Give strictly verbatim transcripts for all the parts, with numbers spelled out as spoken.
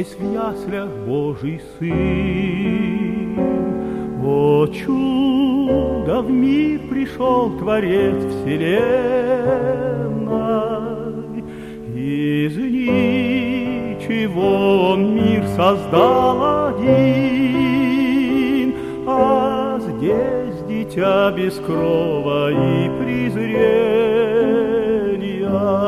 здесь в яслях Божий Сын. О, чудо, в мир пришел Творец вселенной, из ничего он мир создал один, а здесь дитя без крова и презрения.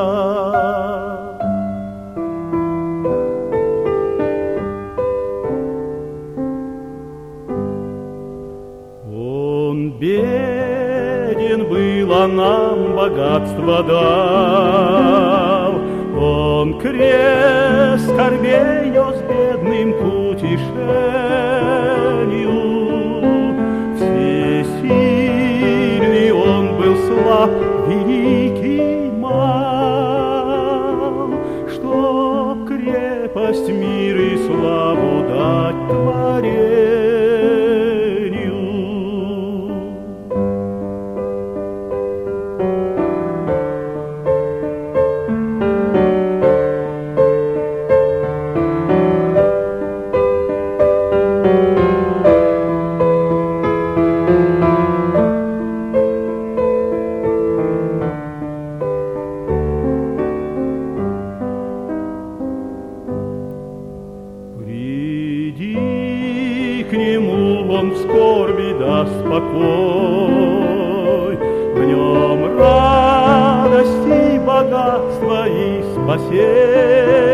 Он беден был, а нам богатство дал. Он крест скорбей нес бедным к утешению. Всесильный он был, слаб, великий, мал, чтоб крепость, мир и славу дать творению. Приди к нему, он в скорби даст покой, в нем радость и богатство и спасение.